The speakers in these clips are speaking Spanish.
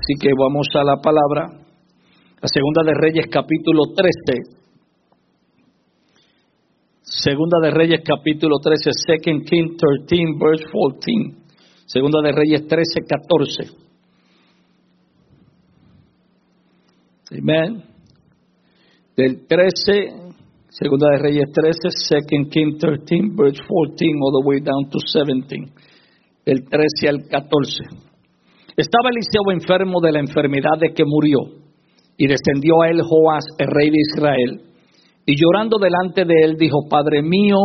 Así que vamos a la palabra, la Segunda de Reyes capítulo 13. Segunda de Reyes capítulo 13, 2 Kings 13 verse 14. Segunda de Reyes 13, 14. Amén. Del 13, Segunda de Reyes 13, 2 Kings 13 verse 14 all the way down to 17. Del 13 al 14. Estaba Eliseo enfermo de la enfermedad de que murió, y descendió a él Joás, el rey de Israel, y llorando delante de él dijo: Padre mío,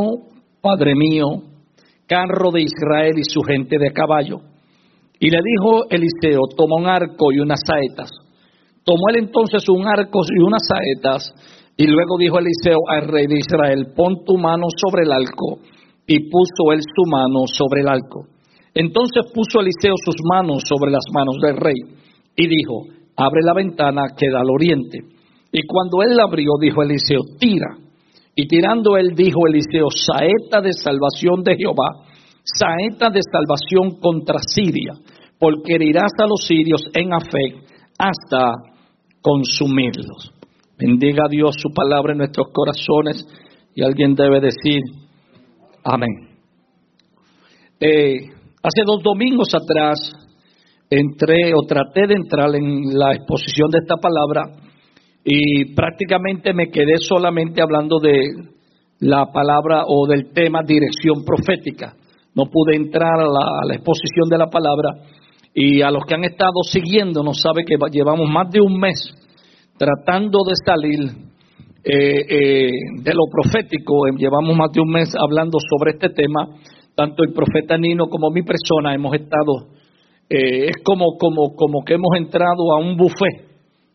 carro de Israel y su gente de caballo. Y le dijo Eliseo: toma un arco y unas saetas. Tomó él entonces un arco y unas saetas, y luego dijo Eliseo al rey de Israel: pon tu mano sobre el arco. Y puso él su mano sobre el arco. Entonces puso Eliseo sus manos sobre las manos del rey, y dijo: abre la ventana que da al oriente. Y cuando él la abrió, dijo Eliseo: tira. Y tirando él, dijo Eliseo: saeta de salvación de Jehová, saeta de salvación contra Siria, porque herirás a los sirios en Afec hasta consumirlos. Bendiga a Dios su palabra en nuestros corazones, y alguien debe decir amén. Hace 2 domingos atrás traté de entrar en la exposición de esta palabra, y prácticamente me quedé solamente hablando de la palabra o del tema dirección profética. No pude entrar a la exposición de la palabra, y a los que han estado siguiéndonos sabe que llevamos más de un mes tratando de salir de lo profético. Llevamos más de un mes hablando sobre este tema. Tanto el profeta Nino como mi persona hemos estado, es como que hemos entrado a un buffet,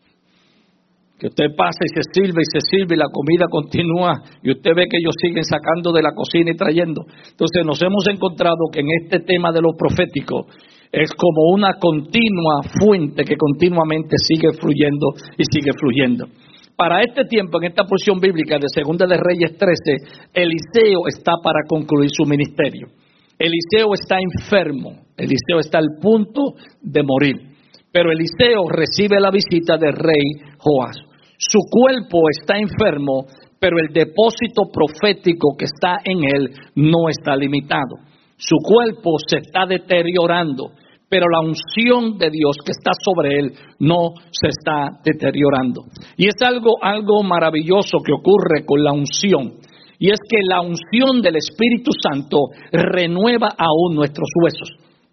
que usted pasa y se sirve y la comida continúa, y usted ve que ellos siguen sacando de la cocina y trayendo. Entonces nos hemos encontrado que en este tema de lo profético es como una continua fuente que continuamente sigue fluyendo y sigue fluyendo. Para este tiempo, en esta porción bíblica de Segunda de Reyes 13, Eliseo está para concluir su ministerio. Eliseo está enfermo, Eliseo está al punto de morir, pero Eliseo recibe la visita del rey Joás. Su cuerpo está enfermo, pero el depósito profético que está en él no está limitado. Su cuerpo se está deteriorando, pero la unción de Dios que está sobre él no se está deteriorando. Y es algo maravilloso que ocurre con la unción, y es que la unción del Espíritu Santo renueva aún nuestros huesos.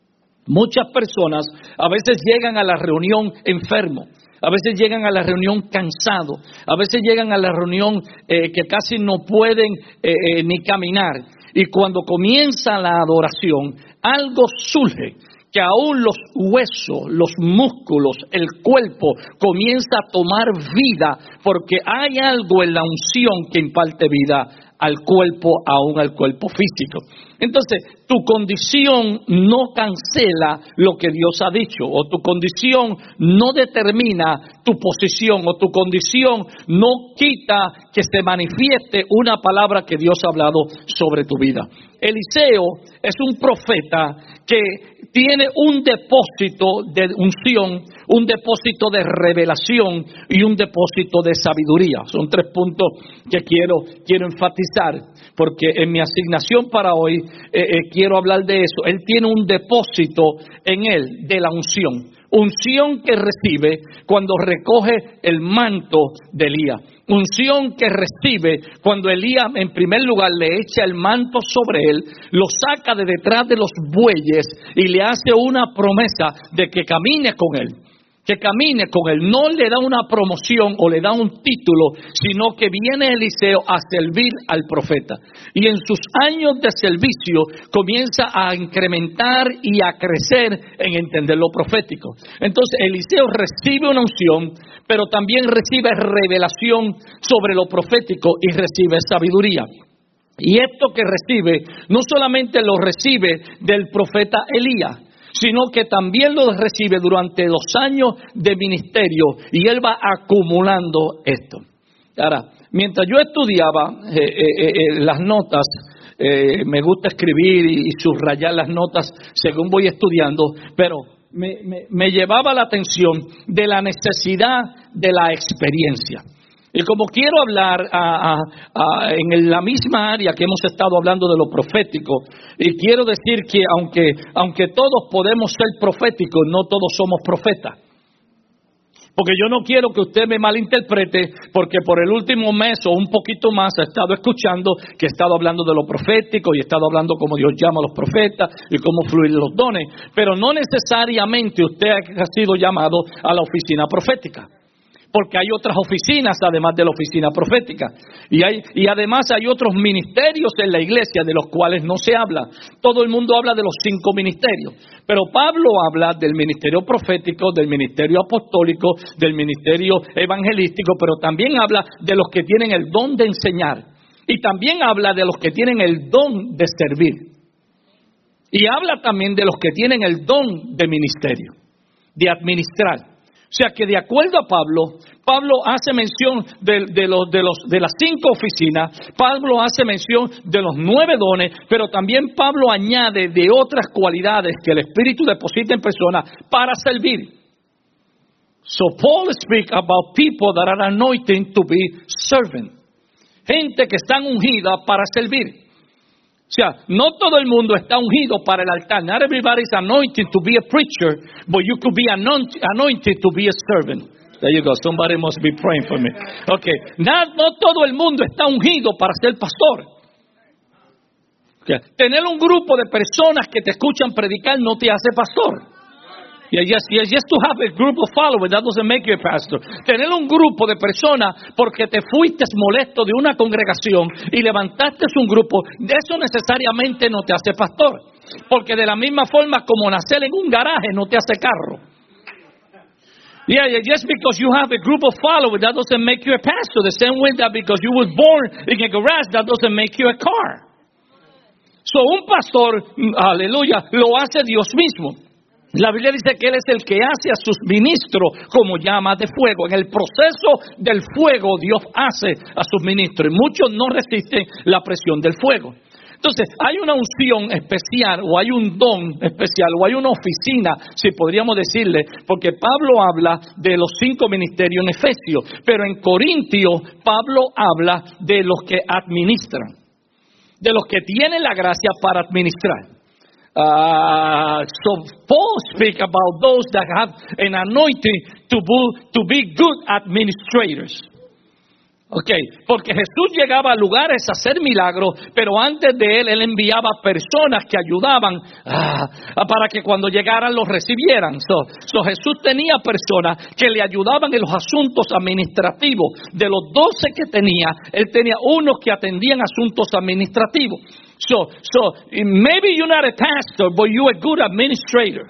Muchas personas a veces llegan a la reunión enfermo, a veces llegan a la reunión cansado, a veces llegan a la reunión que casi no pueden ni caminar, y cuando comienza la adoración, algo surge que aún los huesos, los músculos, el cuerpo comienza a tomar vida, porque hay algo en la unción que imparte vida al cuerpo, aún al cuerpo físico. Entonces, tu condición no cancela lo que Dios ha dicho, o tu condición no determina tu posición, o tu condición no quita que se manifieste una palabra que Dios ha hablado sobre tu vida. Eliseo es un profeta que tiene un depósito de unción, un depósito de revelación y un depósito de sabiduría. Son 3 puntos que quiero enfatizar, porque en mi asignación para hoy quiero hablar de eso. Él tiene un depósito en él de la unción. Unción que recibe cuando recoge el manto de Elías. Unción que recibe cuando Elías en primer lugar le echa el manto sobre él, lo saca de detrás de los bueyes y le hace una promesa de que camine con él. Que camine con él, no le da una promoción o le da un título, sino que viene Eliseo a servir al profeta. Y en sus años de servicio comienza a incrementar y a crecer en entender lo profético. Entonces Eliseo recibe una unción, pero también recibe revelación sobre lo profético y recibe sabiduría. Y esto que recibe, no solamente lo recibe del profeta Elías, sino que también lo recibe durante los años de ministerio, y él va acumulando esto. Ahora, mientras yo estudiaba las notas, me gusta escribir y subrayar las notas según voy estudiando, pero me llevaba la atención de la necesidad de la experiencia. Y como quiero hablar en la misma área que hemos estado hablando de lo profético, y quiero decir que aunque todos podemos ser proféticos, no todos somos profetas. Porque yo no quiero que usted me malinterprete, porque por el último mes o un poquito más he estado escuchando que he estado hablando de lo profético y he estado hablando cómo Dios llama a los profetas y cómo fluyen los dones. Pero no necesariamente usted ha sido llamado a la oficina profética. Porque hay otras oficinas además de la oficina profética. Y además hay otros ministerios en la iglesia de los cuales no se habla. Todo el mundo habla de los 5 ministerios. Pero Pablo habla del ministerio profético, del ministerio apostólico, del ministerio evangelístico, pero también habla de los que tienen el don de enseñar. Y también habla de los que tienen el don de servir. Y habla también de los que tienen el don de ministerio, de administrar. O sea que de acuerdo a Pablo hace mención de las 5 oficinas, Pablo hace mención de los 9 dones, pero también Pablo añade de otras cualidades que el Espíritu deposita en personas para servir. So Paul speaks about people that are anointed to be servant. Gente que están ungida para servir. O sea, no todo el mundo está ungido para el altar. Not everybody is anointed to be a preacher, but you could be anointed to be a servant. There you go. Somebody must be praying for me. Okay. No todo el mundo está ungido para ser pastor. Okay. Tener un grupo de personas que te escuchan predicar no te hace pastor. Just to have a group of followers, that doesn't make you a pastor. Tener un grupo de personas porque te fuiste molesto de una congregación y levantaste un grupo, eso necesariamente no te hace pastor. Porque de la misma forma como nacer en un garaje no te hace carro. Just because you have a group of followers, that doesn't make you a pastor. The same way that because you were born in a garage, that doesn't make you a car. So un pastor, aleluya, lo hace Dios mismo. La Biblia dice que Él es el que hace a sus ministros como llamas de fuego. En el proceso del fuego Dios hace a sus ministros. Y muchos no resisten la presión del fuego. Entonces, hay una unción especial o hay un don especial o hay una oficina, si podríamos decirle, porque Pablo habla de los 5 ministerios en Efesios, pero en Corintios Pablo habla de los que administran, de los que tienen la gracia para administrar. So Paul speaks about those that have an anointing to be good administrators. Okay, porque Jesús llegaba a lugares a hacer milagros, pero antes de él enviaba personas que ayudaban para que cuando llegaran los recibieran. So Jesús tenía personas que le ayudaban en los asuntos administrativos. De los 12 que tenía, él tenía unos que atendían asuntos administrativos. So maybe you're not a pastor, but you're a good administrator.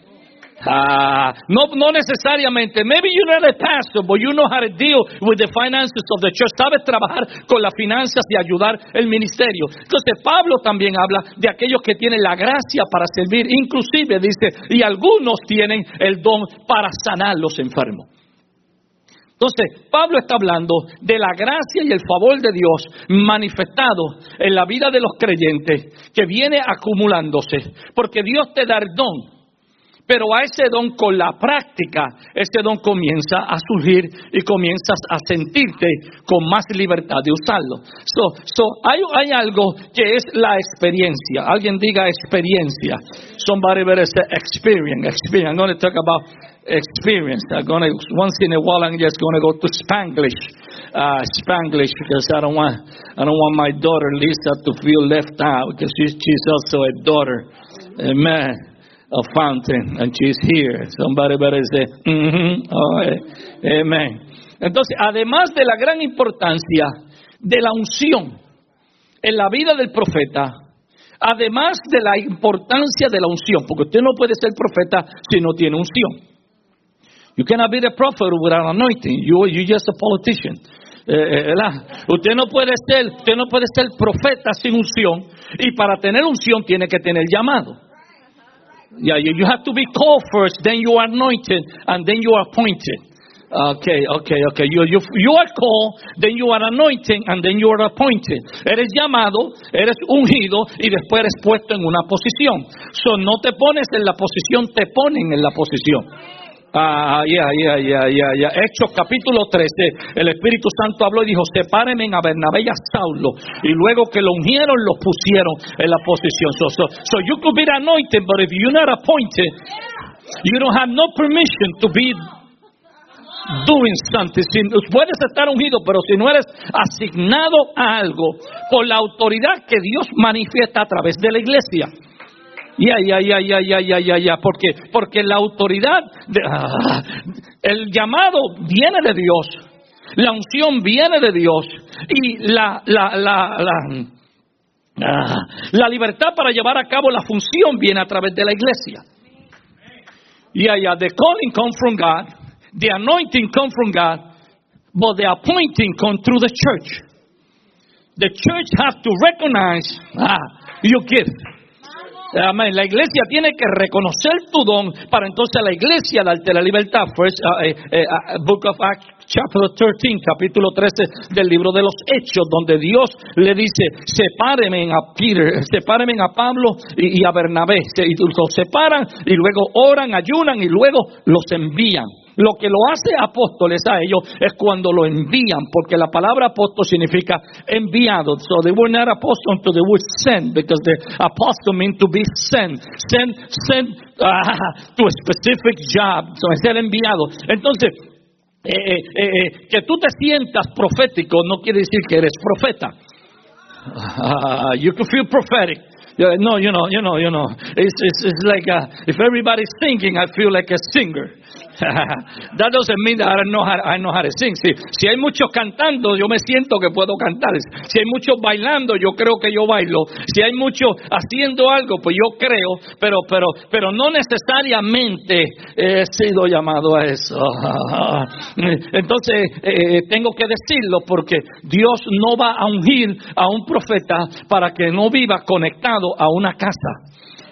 No necesariamente. Maybe you're not a pastor, but you know how to deal with the finances of the church. Sabes trabajar con las finanzas y ayudar el ministerio. Entonces Pablo también habla de aquellos que tienen la gracia para servir. Inclusive dice, y algunos tienen el don para sanar los enfermos. Entonces, Pablo está hablando de la gracia y el favor de Dios manifestado en la vida de los creyentes que viene acumulándose, porque Dios te da el don. Pero a ese don con la práctica, ese don comienza a surgir y comienzas a sentirte con más libertad de usarlo. Hay algo que es la experiencia. Alguien diga experiencia. Somebody better say experience. I'm going to talk about experience. Once in a while I'm just going to go to Spanglish. Spanglish because I don't want my daughter Lisa to feel left out because she's also a daughter. Amen. A fountain, and she's here. Somebody better say, amen. Entonces, además de la gran importancia de la unción en la vida del profeta, además de la importancia de la unción, porque usted no puede ser profeta si no tiene unción. You cannot be the prophet without anointing. You're just a politician. Usted no puede ser profeta sin unción, y para tener unción tiene que tener llamado. Yeah, you have to be called first, then you are anointed, and then you are appointed. Okay. You are called, then you are anointed, and then you are appointed. Eres llamado, eres ungido, y después eres puesto en una posición. So, no te pones en la posición, te ponen en la posición. Hechos capítulo 13, el Espíritu Santo habló y dijo, sepárenme a Bernabé y a Saulo, y luego que lo ungieron, los pusieron en la posición. So you could be anointed, but if you're not appointed, you don't have no permission to be doing something. Puedes estar ungido, pero si no eres asignado a algo por la autoridad que Dios manifiesta a través de la iglesia. Porque la autoridad, el llamado viene de Dios, la unción viene de Dios, y la libertad para llevar a cabo la función viene a través de la iglesia. The calling comes from God, the anointing comes from God, but the appointing comes through the church. The church has to recognize your gift. Amén. La iglesia tiene que reconocer tu don para entonces la iglesia darte la libertad. First, Book of Acts, chapter 13, capítulo 13 del libro de los Hechos, donde Dios le dice, sepárenme a Peter, sepárenme a Pablo y a Bernabé. Y los separan y luego oran, ayunan y luego los envían. Lo que lo hace apóstoles a ellos es cuando lo envían, porque la palabra apóstol significa enviado. So they were not apostles until they were sent, because the apostle means to be sent to a specific job. So es ser enviado. Entonces, que tú te sientas profético no quiere decir que eres profeta. You can feel prophetic. No, you know. It's like if everybody's singing, I feel like a singer. That doesn't mean that I know how to sing. Si hay muchos cantando, yo me siento que puedo cantar. Si hay muchos bailando, yo creo que yo bailo. Si hay muchos haciendo algo, pues yo creo, pero no necesariamente he sido llamado a eso. Entonces, tengo que decirlo, porque Dios no va a ungir a un profeta para que no viva conectado a una casa.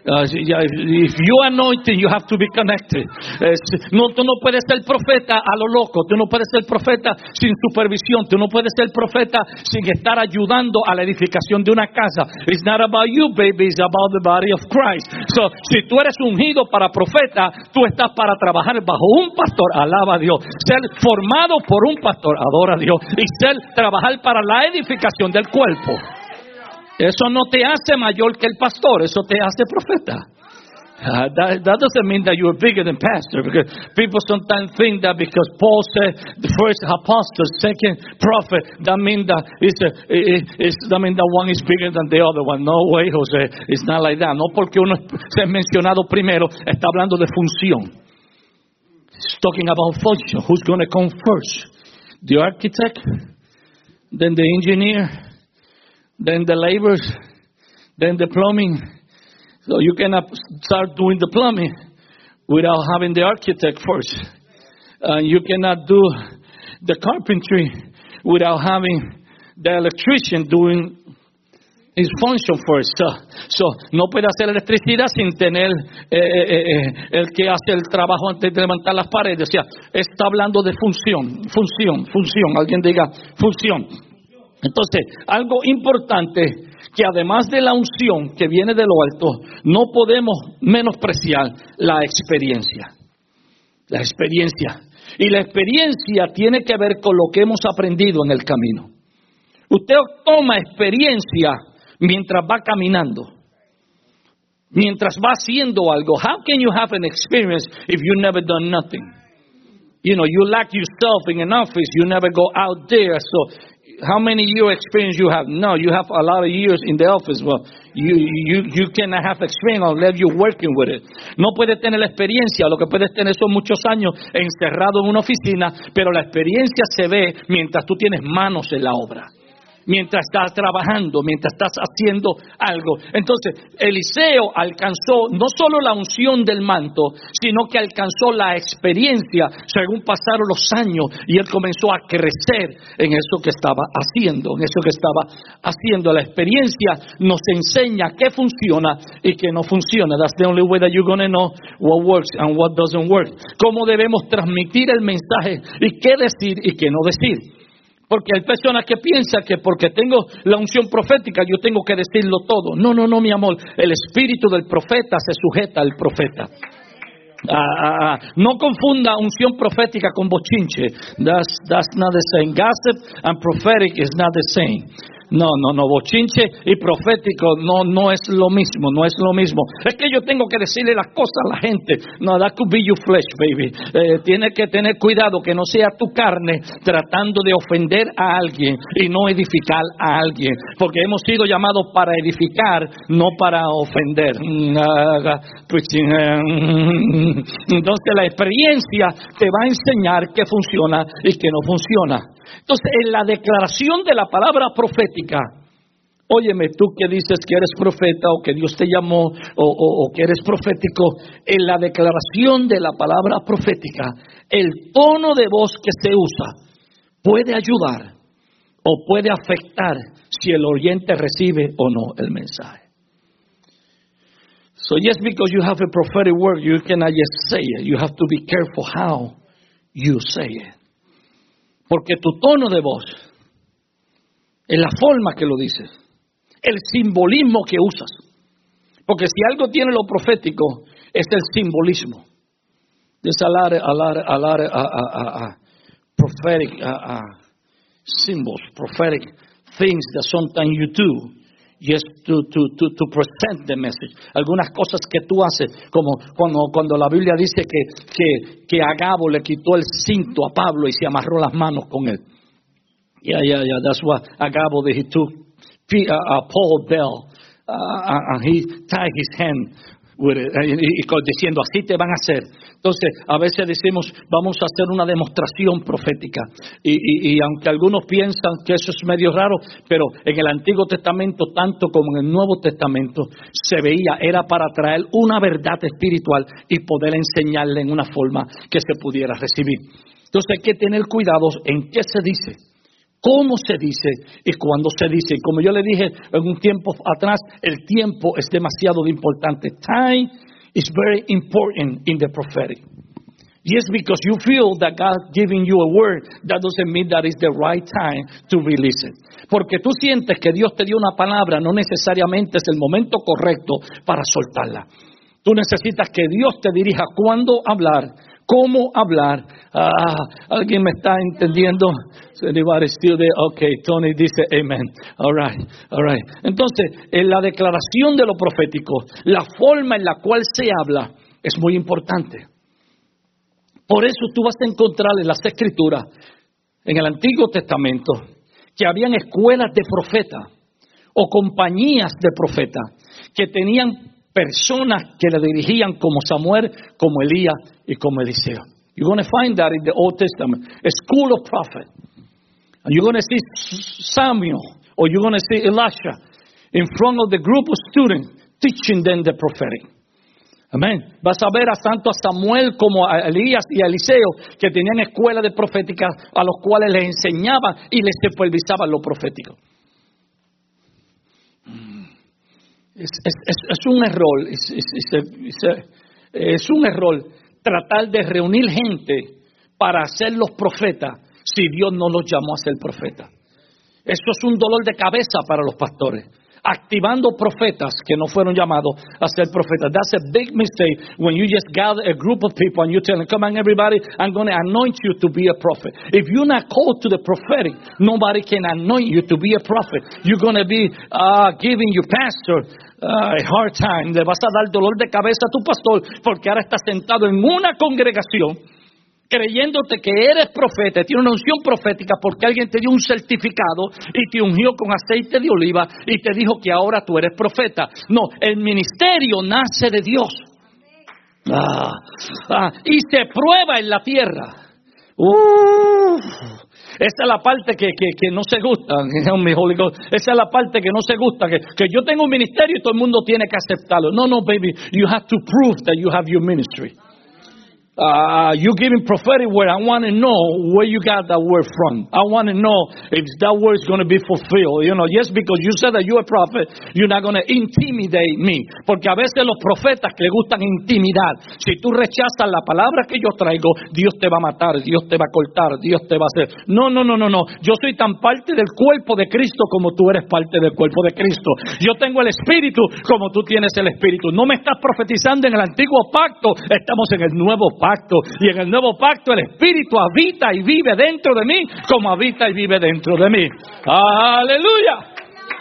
If you are anointed, you have to be connected. Tú no puedes ser profeta a lo loco. Tú no puedes ser profeta sin supervisión. Tú no puedes ser profeta sin estar ayudando a la edificación de una casa. It's not about you, baby. It's about the body of Christ. So, si tú eres ungido para profeta, tú estás para trabajar bajo un pastor. Alaba a Dios. Ser formado por un pastor. Adora a Dios. Y trabajar para la edificación del cuerpo. Eso no te hace mayor que el pastor, eso te hace profeta. That doesn't mean that you are bigger than pastor, because people sometimes think that because Paul said the first apostle, second prophet, that means that that one is bigger than the other one. No way, José, it's not like that. No porque uno se ha mencionado primero, está hablando de función. It's talking about function. Who's going to come first? The architect, then the engineer, then the laborers, then the plumbing. So you cannot start doing the plumbing without having the architect first. You cannot do the carpentry without having the electrician doing his function first. So no puede hacer electricidad sin tener el que hace el trabajo antes de levantar las paredes. O sea, está hablando de función. Alguien diga función. Entonces, algo importante, que además de la unción que viene de lo alto, no podemos menospreciar la experiencia. La experiencia. Y la experiencia tiene que ver con lo que hemos aprendido en el camino. Usted toma experiencia mientras va caminando, mientras va haciendo algo. How can you have an experience if you've never done nothing? You know, you lock yourself in an office, you never go out there. So how many year experience you have? No, you have a lot of years in the office. Well, you cannot have experience unless you're working with it. No puedes tener la experiencia, lo que puedes tener son muchos años encerrado en una oficina, pero la experiencia se ve mientras tú tienes manos en la obra. mientras estás trabajando, mientras estás haciendo algo. Entonces, Eliseo alcanzó no solo la unción del manto, sino que alcanzó la experiencia según pasaron los años y él comenzó a crecer en eso que estaba haciendo, La experiencia nos enseña qué funciona y qué no funciona. That's the only way that you're going to know what works and what doesn't work. Cómo debemos transmitir el mensaje y qué decir y qué no decir. Porque hay personas que piensan que porque tengo la unción profética yo tengo que decirlo todo. No, mi amor. El espíritu del profeta se sujeta al profeta. No confunda unción profética con bochinche. That's not the same. Gossip and prophetic is not the same. No, bochinche y profético no es lo mismo. Es que yo tengo que decirle las cosas a la gente. No, that could be your flesh, baby. Tienes que tener cuidado que no sea tu carne tratando de ofender a alguien y no edificar a alguien. Porque hemos sido llamados para edificar, no para ofender. Entonces la experiencia te va a enseñar qué funciona y qué no funciona. Entonces, en la declaración de la palabra profética, óyeme, tú que dices que eres profeta o que Dios te llamó o que eres profético, en la declaración de la palabra profética, el tono de voz que se usa puede ayudar o puede afectar si el oyente recibe o no el mensaje. So just because you have a prophetic word, you cannot just say it. You have to be careful how you say it. Porque tu tono de voz, en la forma que lo dices, el simbolismo que usas. Porque si algo tiene lo profético, es el simbolismo. There's a lot of prophetic symbols, prophetic things that sometimes you do. Just to present the message. Algunas cosas que tú haces, como cuando la Biblia dice que Agabo le quitó el cinto a Pablo y se amarró las manos con él. Yeah. That's what Agabo did. He took Paul bell and he tied his hand with it, y diciendo así te van a hacer. Entonces a veces decimos vamos a hacer una demostración profética y aunque algunos piensan que eso es medio raro, pero en el Antiguo Testamento tanto como en el Nuevo Testamento se veía, era para traer una verdad espiritual y poder enseñarle en una forma que se pudiera recibir. Entonces hay que tener cuidado en qué se dice, cómo se dice y cuándo se dice. Como yo le dije en un tiempo atrás, el tiempo es demasiado importante. Time is very important in the prophetic. Just because you feel that God giving you a word, that doesn't mean that it's the right time to release it. Porque tú sientes que Dios te dio una palabra, no necesariamente es el momento correcto para soltarla. Tú necesitas que Dios te dirija cuándo hablar, cómo hablar. ¿Alguien me está entendiendo? Anybody still there? Okay, Tony dice amen. All right. Entonces, en la declaración de lo profético, la forma en la cual se habla es muy importante. Por eso tú vas a encontrar en las Escrituras, en el Antiguo Testamento, que habían escuelas de profetas o compañías de profetas que tenían personas que le dirigían como Samuel, como Elías y como Eliseo. You're going to find that in the Old Testament, a school of prophets. And you're going to see Samuel or you're going to see Elisha in front of the group of students teaching them the prophetic. Amén. Vas a ver a tanto a Samuel como a Elías y a Eliseo que tenían escuelas de profética a los cuales les enseñaban y les supervisaban lo profético. Es un error, es un error tratar de reunir gente para ser los profetas si Dios no los llamó a ser profetas. Eso es un dolor de cabeza para los pastores. Activando profetas que no fueron llamados a ser profetas. That's a big mistake when you just gather a group of people and you tell them, come on everybody, I'm going to anoint you to be a prophet. If you're not called to the prophetic, nobody can anoint you to be a prophet. You're going to be giving your pastor a hard time. Le vas a dar dolor de cabeza a tu pastor porque ahora estás sentado en una congregación creyéndote que eres profeta, tienes una unción profética porque alguien te dio un certificado y te ungió con aceite de oliva y te dijo que ahora tú eres profeta. No, el ministerio nace de Dios. Y se prueba en la tierra. Esa es la parte que no se gusta. Esa es la parte que no se gusta. Que yo tengo un ministerio y todo el mundo tiene que aceptarlo. No, baby. You have to prove that you have your ministry. You giving prophetic word. I want to know where you got that word from. I want to know if that word is going to be fulfilled. Just because you said that you're a prophet, you're not going to intimidate me. Porque a veces los profetas que le gustan intimidar. Si tú rechazas la palabra que yo traigo, Dios te va a matar, Dios te va a cortar, Dios te va a hacer. No. Yo soy tan parte del cuerpo de Cristo como tú eres parte del cuerpo de Cristo. Yo tengo el Espíritu como tú tienes el Espíritu. No me estás profetizando en el antiguo pacto, estamos en el nuevo pacto, y en el nuevo pacto el Espíritu habita y vive dentro de mí como habita y vive dentro de mí. Aleluya.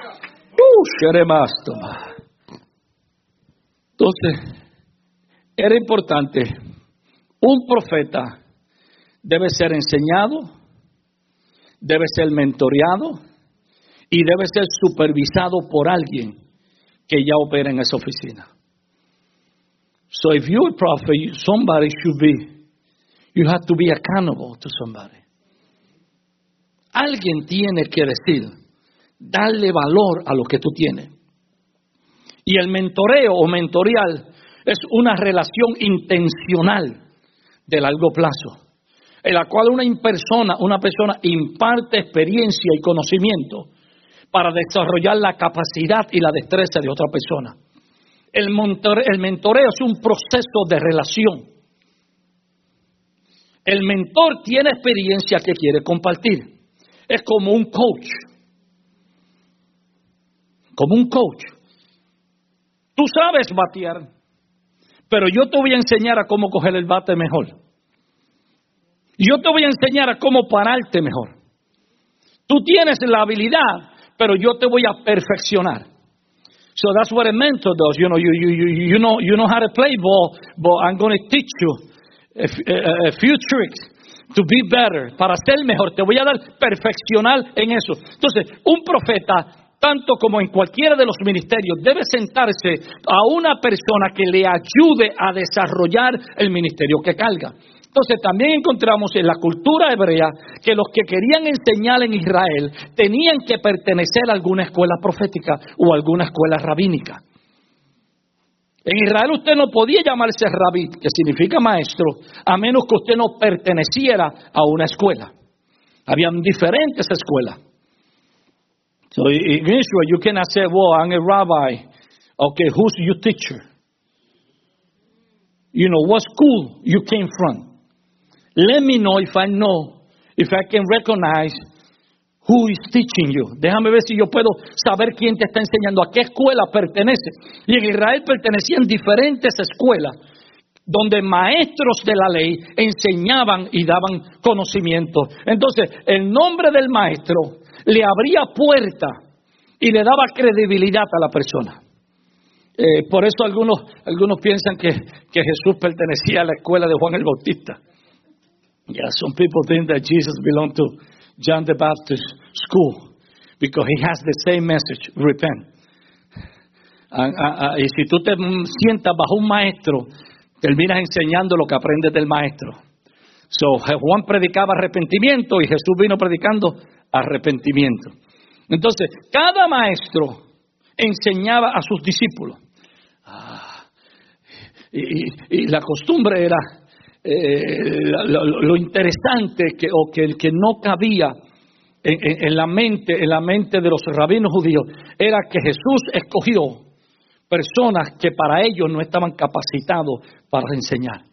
Entonces, era importante, un profeta debe ser enseñado, debe ser mentoreado y debe ser supervisado por alguien que ya opera en esa oficina. So if you're a prophet, somebody you have to be accountable to somebody. Alguien tiene que decir, darle valor a lo que tú tienes. Y el mentoreo o mentorial es una relación intencional de largo plazo, en la cual una persona imparte experiencia y conocimiento para desarrollar la capacidad y la destreza de otra persona. El mentoreo es un proceso de relación. El mentor tiene experiencia que quiere compartir. Es como un coach. Como un coach. Tú sabes batear, pero yo te voy a enseñar a cómo coger el bate mejor. Yo te voy a enseñar a cómo pararte mejor. Tú tienes la habilidad, pero yo te voy a perfeccionar. So that's what a mentor does. You know how to play ball, but I'm going to teach you a few tricks to be better, para ser mejor. Te voy a dar perfeccionar en eso. Entonces, un profeta, tanto como en cualquiera de los ministerios, debe sentarse a una persona que le ayude a desarrollar el ministerio que carga. Entonces también encontramos en la cultura hebrea que los que querían enseñar en Israel tenían que pertenecer a alguna escuela profética o alguna escuela rabínica. En Israel usted no podía llamarse rabí, que significa maestro, a menos que usted no perteneciera a una escuela. Habían diferentes escuelas. So in Israel you cannot say, well, I'm a rabbi. Okay, who's your teacher? What school you came from? Let me know if I can recognize who is teaching you. Déjame ver si yo puedo saber quién te está enseñando, a qué escuela pertenece. Y en Israel pertenecían diferentes escuelas, donde maestros de la ley enseñaban y daban conocimiento. Entonces, el nombre del maestro le abría puerta y le daba credibilidad a la persona. Por eso algunos piensan que Jesús pertenecía a la escuela de Juan el Bautista. Yeah, some people think that Jesus belonged to John the Baptist school because he has the same message, repent. Y si tú te sientas bajo un maestro, terminas enseñando lo que aprendes del maestro. So, Juan predicaba arrepentimiento y Jesús vino predicando arrepentimiento. Entonces, cada maestro enseñaba a sus discípulos. Y la costumbre era, lo interesante que no cabía en la mente de los rabinos judíos, era que Jesús escogió personas que para ellos no estaban capacitados para enseñar.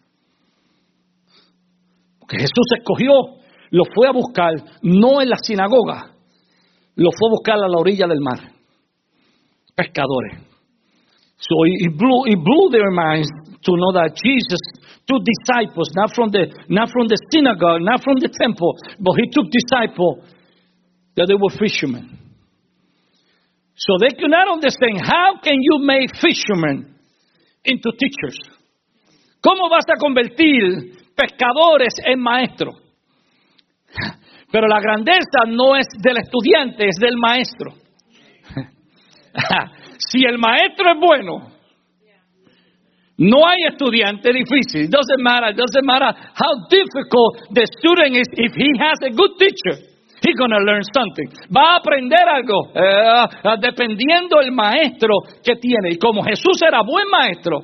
Porque Jesús escogió, lo fue a buscar, no en la sinagoga, lo fue a buscar a la orilla del mar. Pescadores. So it blew their minds to know that Jesus took disciples, not from the synagogue, not from the temple, but he took disciples that they were fishermen. So they could not understand, how can you make fishermen into teachers? ¿Cómo vas a convertir pescadores en maestros? Pero la grandeza no es del estudiante, es del maestro. Si el maestro es bueno, No hay estudiante difícil. It doesn't matter how difficult the student is. If he has a good teacher, he's going to learn something. Va a aprender algo dependiendo el maestro que tiene. Y como Jesús era buen maestro,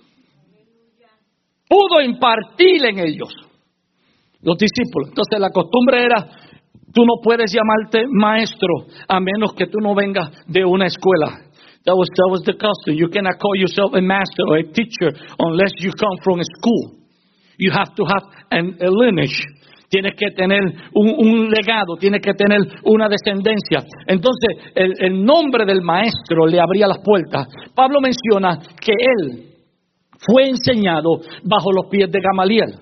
pudo impartir en ellos, los discípulos. Entonces la costumbre era, tú no puedes llamarte maestro a menos que tú no vengas de una escuela. That was the custom. You cannot call yourself a master or a teacher unless you come from a school. You have to have a lineage. Tienes que tener un legado, tienes que tener una descendencia. Entonces, el nombre del maestro le abría las puertas. Pablo menciona que él fue enseñado bajo los pies de Gamaliel.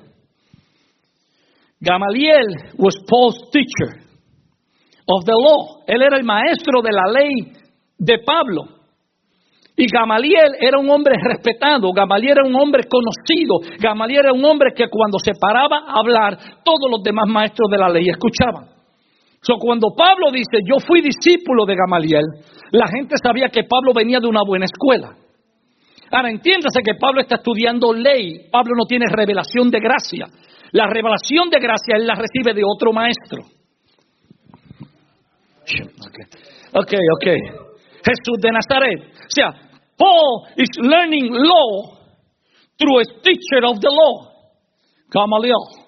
Gamaliel was Paul's teacher of the law. Él era el maestro de la ley de Pablo. Y Gamaliel era un hombre respetado, Gamaliel era un hombre conocido, Gamaliel era un hombre que cuando se paraba a hablar, todos los demás maestros de la ley escuchaban. Cuando Pablo dice, yo fui discípulo de Gamaliel, la gente sabía que Pablo venía de una buena escuela. Ahora entiéndase que Pablo está estudiando ley, Pablo no tiene revelación de gracia. La revelación de gracia él la recibe de otro maestro. Okay. Jesús de Nazaret. O sea, Paul is learning law through a teacher of the law, Gamaliel.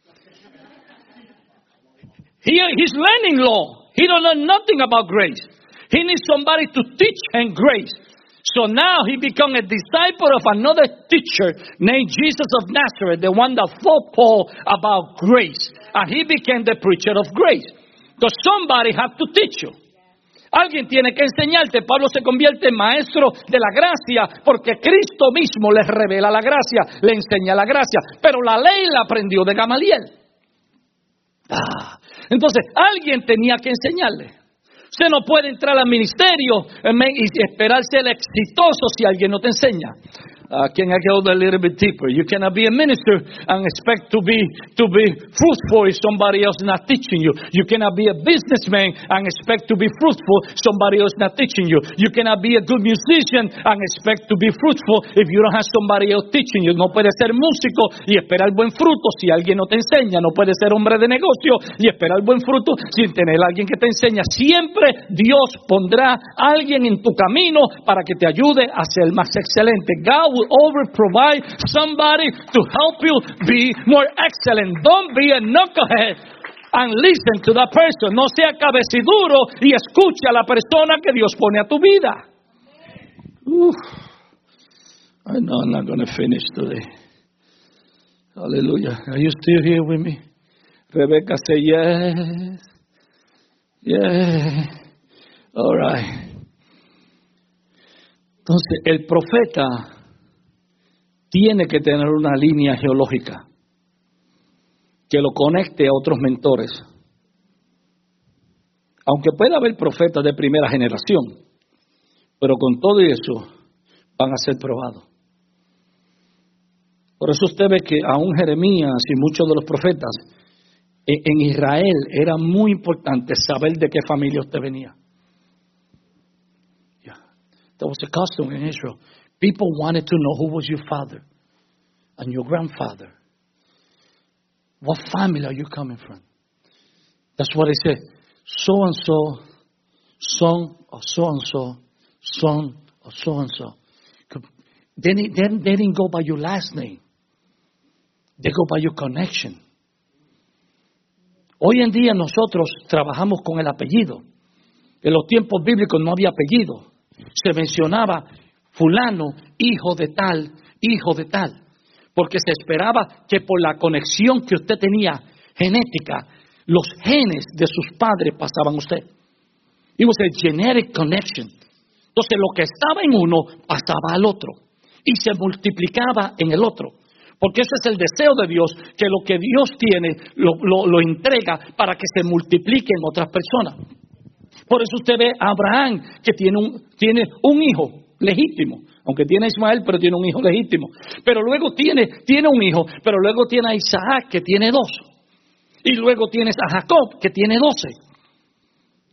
He's learning law. He don't know nothing about grace. He needs somebody to teach him grace. So now he become a disciple of another teacher named Jesus of Nazareth, the one that taught Paul about grace. And he became the preacher of grace. So somebody has to teach you. Alguien tiene que enseñarte. Pablo se convierte en maestro de la gracia porque Cristo mismo le revela la gracia, le enseña la gracia. Pero la ley la aprendió de Gamaliel. Entonces, alguien tenía que enseñarle. Usted no puede entrar al ministerio y esperar ser exitoso si alguien no te enseña. Can I go a little bit deeper? You cannot be a minister and expect to be fruitful if somebody else is not teaching you. You cannot be a businessman and expect to be fruitful if somebody else is not teaching you. You cannot be a good musician and expect to be fruitful if you don't have somebody else teaching you. No puedes ser músico y esperar buen fruto si alguien no te enseña. No puedes ser hombre de negocio y esperar buen fruto sin tener a alguien que te enseña. Siempre Dios pondrá a alguien en tu camino para que te ayude a ser más excelente. God will always provide somebody to help you be more excellent. Don't be a knucklehead and listen to that person. No sea cabeciduro y escucha a la persona que Dios pone a tu vida. I know I'm not going to finish today. Hallelujah. Are you still here with me? Rebecca say yes. Yeah. All right. Entonces, el profeta tiene que tener una línea geológica que lo conecte a otros mentores. Aunque pueda haber profetas de primera generación, pero con todo eso van a ser probados. Por eso usted ve que aún Jeremías y muchos de los profetas en Israel era muy importante saber de qué familia usted venía. Yeah. That was a custom in Israel. People wanted to know who was your father and your grandfather. What family are you coming from? That's what they said. So-and-so, son of so-and-so, son of so-and-so. They didn't go by your last name. They go by your connection. Hoy en día nosotros trabajamos con el apellido. En los tiempos bíblicos no había apellido. Se mencionaba fulano, hijo de tal, porque se esperaba que por la conexión que usted tenía genética, los genes de sus padres pasaban a usted. It was a genetic connection. Entonces lo que estaba en uno pasaba al otro y se multiplicaba en el otro. Porque ese es el deseo de Dios, que lo que Dios tiene lo entrega para que se multiplique en otras personas. Por eso usted ve a Abraham que tiene un hijo legítimo, aunque tiene a Ismael, pero tiene un hijo legítimo. Pero luego tiene un hijo, pero luego tiene a Isaac que tiene 2. Y luego tienes a Jacob que tiene 12.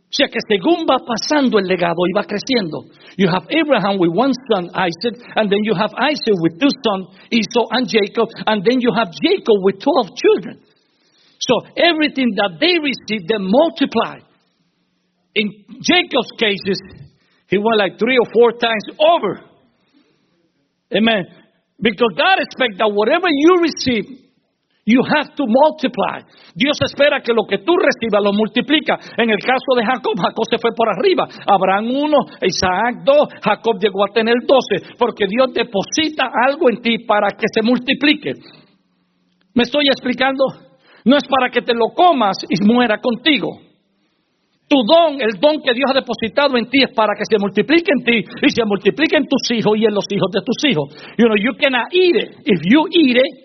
O sea que según va pasando el legado y va creciendo. You have Abraham with one son, Isaac, and then you have Isaac with two sons, Esau and Jacob, and then you have Jacob with 12 children. So everything that they received, they multiply. In Jacob's cases, he went like 3 or 4 times over. Amen. Because God expects that whatever you receive, you have to multiply. Dios espera que lo que tú recibas lo multiplica. En el caso de Jacob, Jacob se fue por arriba. Abraham 1, Isaac 2, Jacob llegó a tener 12. Porque Dios deposita algo en ti para que se multiplique. ¿Me estoy explicando? No es para que te lo comas y muera contigo. Tu don, el don que Dios ha depositado en ti es para que se multiplique en ti y se multiplique en tus hijos y en los hijos de tus hijos. You cannot eat it. If you eat it,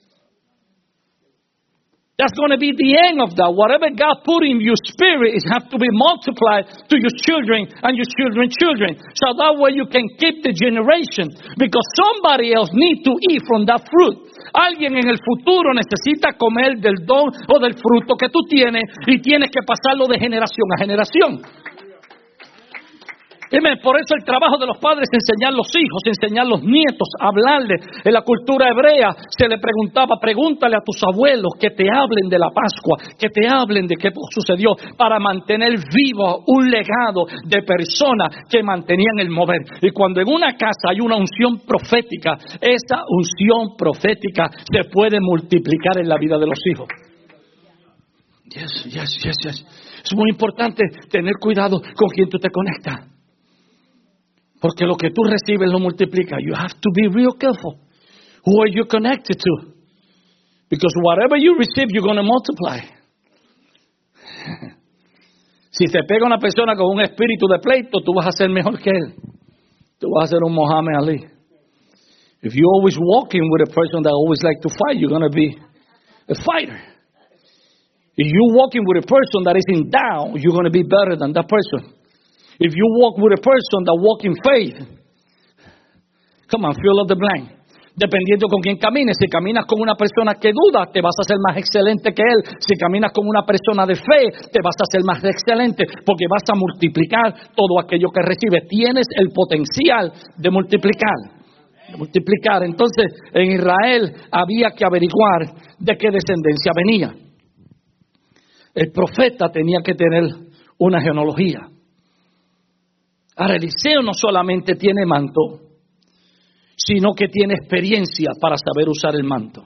that's going to be the end of that. Whatever God put in your spirit is have to be multiplied to your children and your children's children. So that way you can keep the generation. Because somebody else needs to eat from that fruit. Alguien en el futuro necesita comer del don o del fruto que tú tienes y tienes que pasarlo de generación a generación. Por eso el trabajo de los padres es enseñar a los hijos, enseñar a los nietos, hablarles. En la cultura hebrea se le preguntaba, pregúntale a tus abuelos que te hablen de la Pascua, que te hablen de qué sucedió, para mantener vivo un legado de personas que mantenían el mover. Y cuando en una casa hay una unción profética, esa unción profética se puede multiplicar en la vida de los hijos. Yes. Es muy importante tener cuidado con quien tú te conectas. Porque lo que tú recibes lo multiplica. You have to be real careful. Who are you connected to? Because whatever you receive, you're going to multiply. Si te pega una persona con un espíritu de pleito, tú vas a ser mejor que él. Tú vas a ser un Muhammad Ali. If you're always walking with a person that always like to fight, you're going to be a fighter. If you're walking with a person that is in doubt, you're going to be better than that person. If you walk with a person that walk in faith, come on, fill up the blank. Dependiendo con quién camines. Si caminas con una persona que duda, te vas a hacer más excelente que él. Si caminas con una persona de fe, te vas a hacer más excelente, porque vas a multiplicar todo aquello que recibes. Tienes el potencial de multiplicar. Entonces, en Israel había que averiguar de qué descendencia venía. El profeta tenía que tener una genealogía. Ahora, Eliseo no solamente tiene manto, sino que tiene experiencia para saber usar el manto.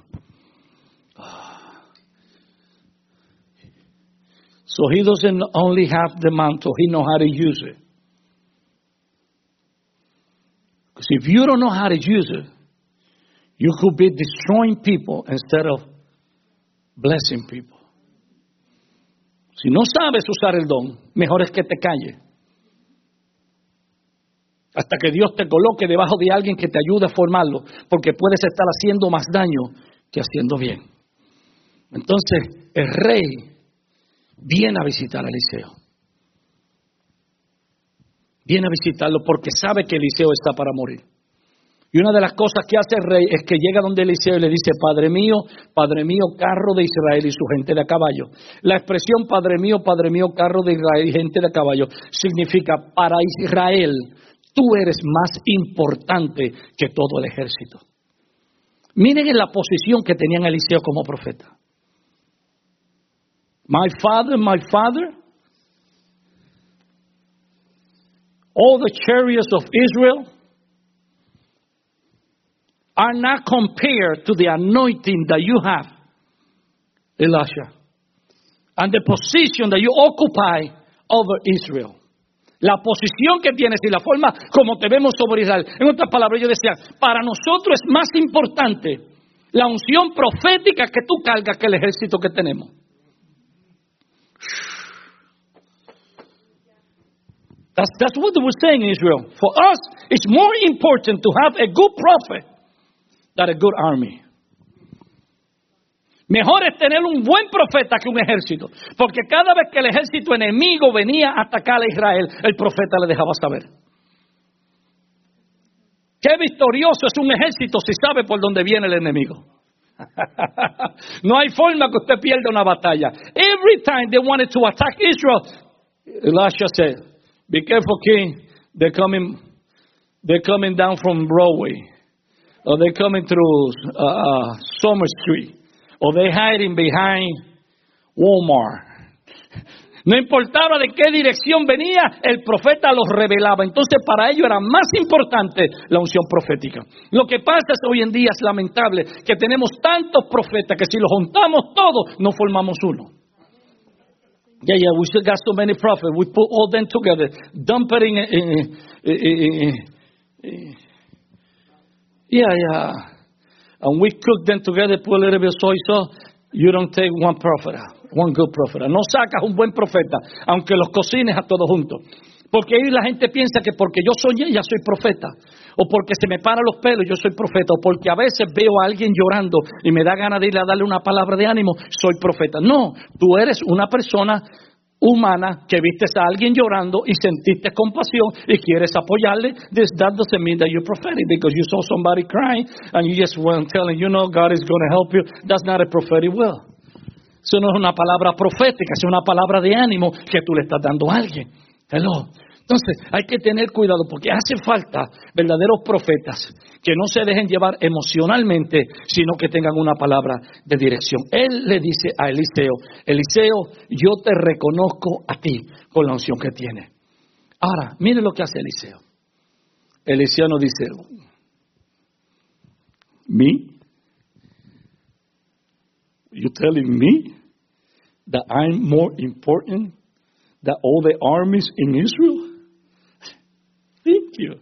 So he doesn't only have the mantle, he knows how to use it. Because if you don't know how to use it, you could be destroying people instead of blessing people. Si no sabes usar el don, mejor es que te calles. Hasta que Dios te coloque debajo de alguien que te ayude a formarlo, porque puedes estar haciendo más daño que haciendo bien. Entonces, el rey viene a visitar a Eliseo. Viene a visitarlo porque sabe que Eliseo está para morir. Y una de las cosas que hace el rey es que llega donde Eliseo y le dice, Padre mío, carro de Israel y su gente de a caballo. La expresión Padre mío, carro de Israel y gente de a caballo significa para Israel, tú eres más importante que todo el ejército. Miren en la posición que tenían Eliseo como profeta. My father, all the chariots of Israel are not compared to the anointing that you have, Elisha, and the position that you occupy over Israel. La posición que tienes y la forma como te vemos sobre Israel. En otras palabras, yo decía, para nosotros es más importante la unción profética que tú cargas que el ejército que tenemos. That's what they were saying in Israel. For us, it's more important to have a good prophet than a good army. Mejor es tener un buen profeta que un ejército, porque cada vez que el ejército enemigo venía a atacar a Israel, el profeta le dejaba saber. Qué victorioso es un ejército si sabe por dónde viene el enemigo. No hay forma que usted pierda una batalla. Every time they wanted to attack Israel, Elisha said, "Be careful, king. They're coming down from Broadway, or they're coming through Summer Street, or they're hiding behind Walmart." No importaba de qué dirección venía, el profeta los revelaba. Entonces para ellos era más importante la unción profética. Lo que pasa es hoy en día es lamentable que tenemos tantos profetas que si los juntamos todos no formamos uno. Yeah, we still got so many prophets. We put all them together, dump it and we cook them together, put a little bit of soy sauce. You don't take one prophet out. One good prophet. No sacas un buen profeta, aunque los cocines a todos juntos. Porque ahí la gente piensa que porque yo soñé ya soy profeta, o porque se me paran los pelos yo soy profeta, o porque a veces veo a alguien llorando y me da ganas de ir a darle una palabra de ánimo, soy profeta. No, tú eres una persona humana que viste a alguien llorando y sentiste compasión y quieres apoyarle. That doesn't mean that you're prophetic because you saw somebody crying and you just went telling God is going to help you. That's not a prophetic will. Eso no es una palabra profética, es una palabra de ánimo que tú le estás dando a alguien. Hello. Entonces hay que tener cuidado porque hace falta verdaderos profetas que no se dejen llevar emocionalmente, sino que tengan una palabra de dirección. Él le dice a Eliseo, Eliseo, yo te reconozco a ti con la unción que tienes. Ahora, mire lo que hace Eliseo. Eliseo no dice, ¿me? You telling me that I'm more important than all the armies in Israel? Thank you.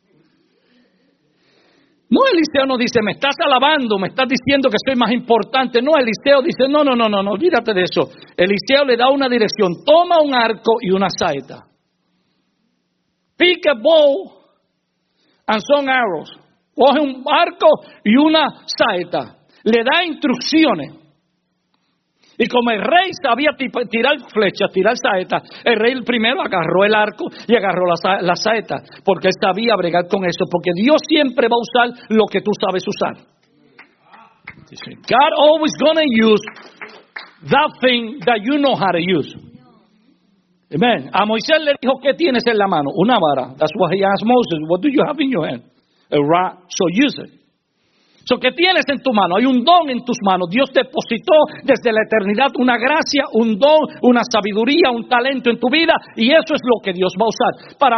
No, Eliseo no dice, me estás alabando, me estás diciendo que soy más importante. No, Eliseo dice, no, olvídate de eso. Eliseo le da una dirección, toma un arco y una saeta. Pick a bow and some arrows. Coge un arco y una saeta. Le da instrucciones. Y como el rey sabía tirar flechas, tirar saetas, el rey primero agarró el arco y agarró la saeta, porque él sabía bregar con eso, porque Dios siempre va a usar lo que tú sabes usar. God always gonna use that thing that you know how to use. Amen. A Moisés le dijo, ¿qué tienes en la mano? Una vara. That's what he asked Moses. What do you have in your hand? A rod, so use it. So, ¿qué tienes en tu mano? Hay un don en tus manos. Dios depositó desde la eternidad una gracia, un don, una sabiduría, un talento en tu vida, y eso es lo que Dios va a usar. Para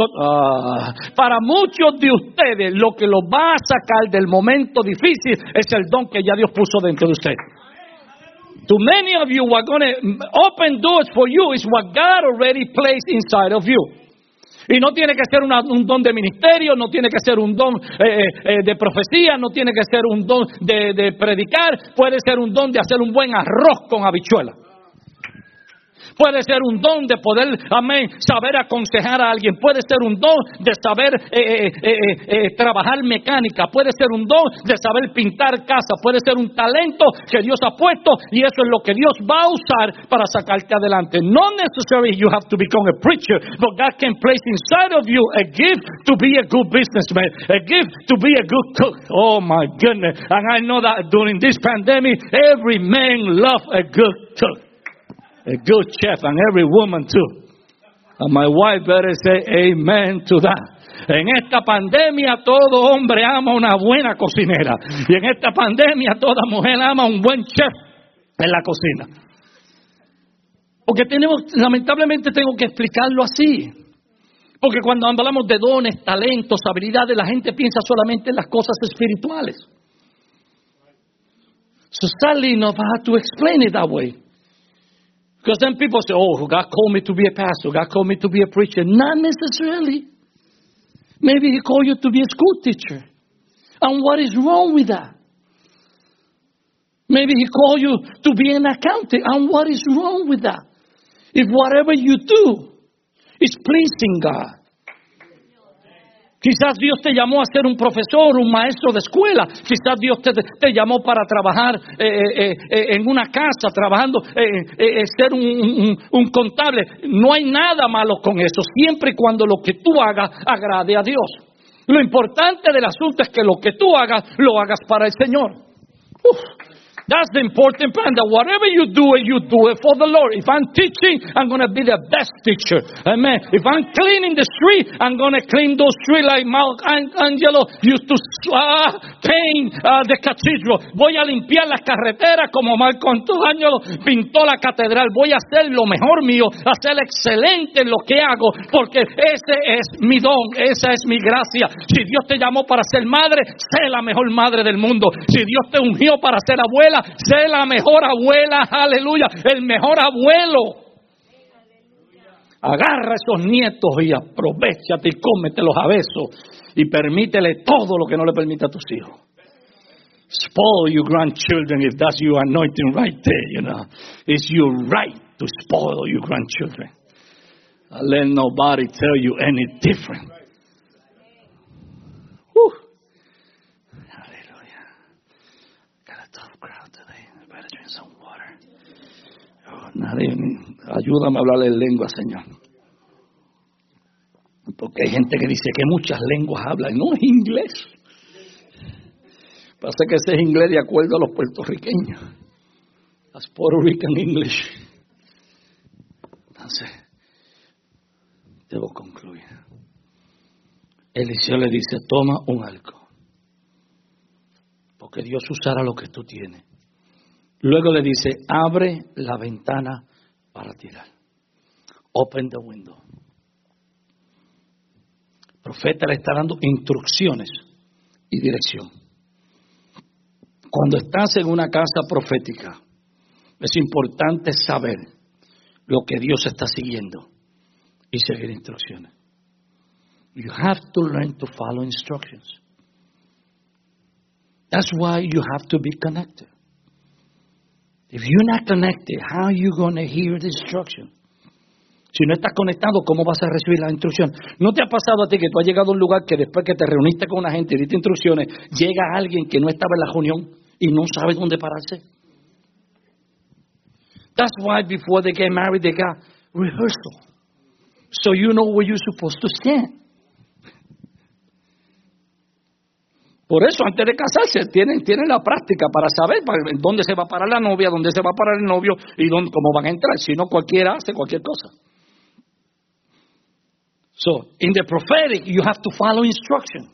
muchos de ustedes, lo que los va a sacar del momento difícil es el don que ya Dios puso dentro de ustedes. To many of you, what going to open doors for you is what God already placed inside of you. Y no tiene que ser un don de ministerio, no tiene que ser un don de profecía, no tiene que ser un don de predicar, puede ser un don de hacer un buen arroz con habichuela. Puede ser un don de poder, amén, saber aconsejar a alguien. Puede ser un don de saber trabajar mecánica. Puede ser un don de saber pintar casa. Puede ser un talento que Dios ha puesto y eso es lo que Dios va a usar para sacarte adelante. Not necessarily you have to become a preacher, but God can place inside of you a gift to be a good businessman, a gift to be a good cook. Oh my goodness. And I know that during this pandemic, every man loves a good cook. A good chef, and every woman too. And my wife better say amen to that. En esta pandemia todo hombre ama una buena cocinera. Y en esta pandemia toda mujer ama un buen chef en la cocina. Porque lamentablemente tengo que explicarlo así. Porque cuando hablamos de dones, talentos, habilidades, la gente piensa solamente en las cosas espirituales. So sadly enough, I have to explain it that way. Because then people say, oh, God called me to be a pastor. God called me to be a preacher. Not necessarily. Maybe He called you to be a school teacher. And what is wrong with that? Maybe He called you to be an accountant. And what is wrong with that? If whatever you do is pleasing God. Quizás Dios te llamó a ser un profesor, un maestro de escuela. Quizás Dios te llamó para trabajar en una casa, trabajando, ser un contable. No hay nada malo con eso, siempre y cuando lo que tú hagas agrade a Dios. Lo importante del asunto es que lo que tú hagas, lo hagas para el Señor. That's the important part. That whatever you do it for the Lord. If I'm teaching, I'm going to be the best teacher. Amen. If I'm cleaning the street, I'm going to clean those streets like Angelo used to paint the cathedral. Voy a limpiar las carreteras como Marco Angelo pintó la catedral. Voy a hacer lo mejor mío, a ser excelente en lo que hago, porque ese es mi don, esa es mi gracia. Si Dios te llamó para ser madre, sé la mejor madre del mundo. Si Dios te ungió para ser abuela, sé la mejor abuela, aleluya, el mejor abuelo. Agarra esos nietos y aprovechate y cómetelos a besos y permítele todo lo que no le permite a tus hijos. Spoil your grandchildren if that's your anointing right there, you know. It's your right to spoil your grandchildren. Let nobody tell you any different. Nadie, ayúdame a hablarle en lengua, Señor. Porque hay gente que dice que muchas lenguas hablan, no es inglés. Pasa que ese es inglés de acuerdo a los puertorriqueños. That's Puerto Rican English. Entonces, debo concluir. Eliseo le dice, toma un arco, porque Dios usará lo que tú tienes. Luego le dice, abre la ventana para tirar. Open the window. El profeta le está dando instrucciones y dirección. Cuando estás en una casa profética, es importante saber lo que Dios está siguiendo y seguir instrucciones. You have to learn to follow instructions. That's why you have to be connected. If you're not connected, how are you going to hear the instruction? Si no estás conectado, ¿cómo vas a recibir la instrucción? ¿No te ha pasado a ti que tú has llegado a un lugar que después que te reuniste con una gente y diste instrucciones, llega alguien que no estaba en la reunión y no sabe dónde pararse? That's why before they get married, they got rehearsal. So you know where you're supposed to stand. Por eso, antes de casarse, tienen la práctica para saber dónde se va a parar la novia, dónde se va a parar el novio y cómo van a entrar. Si no, cualquiera hace cualquier cosa. So, in the prophetic, you have to follow instruction.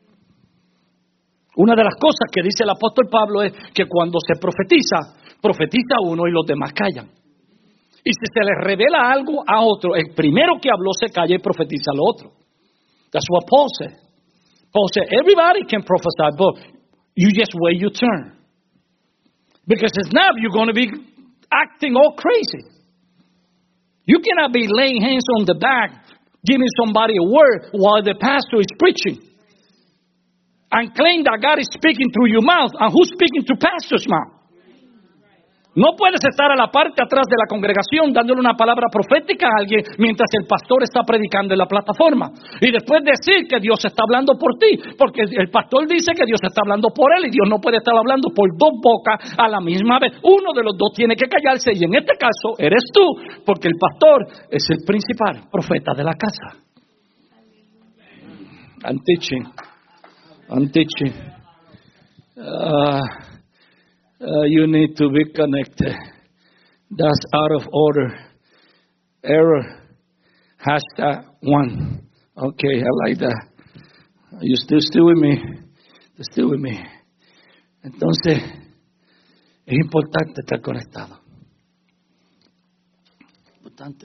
Una de las cosas que dice el apóstol Pablo es que cuando se profetiza uno y los demás callan. Y si se les revela algo a otro, el primero que habló se calla y profetiza al otro. That's what Paul said. Paul said, everybody can prophesy, but you just wait your turn. Because if not, you're going to be acting all crazy. You cannot be laying hands on the back, giving somebody a word while the pastor is preaching. And claim that God is speaking through your mouth. And who's speaking to pastor's mouth? No puedes estar a la parte atrás de la congregación dándole una palabra profética a alguien mientras el pastor está predicando en la plataforma. Y después decir que Dios está hablando por ti, porque el pastor dice que Dios está hablando por él y Dios no puede estar hablando por dos bocas a la misma vez. Uno de los dos tiene que callarse y en este caso eres tú, porque el pastor es el principal profeta de la casa. I'm teaching. You need to be connected. That's out of order. Error. #1. Okay, I like that. You still with me? Still with me. Entonces, es importante estar conectado. Importante.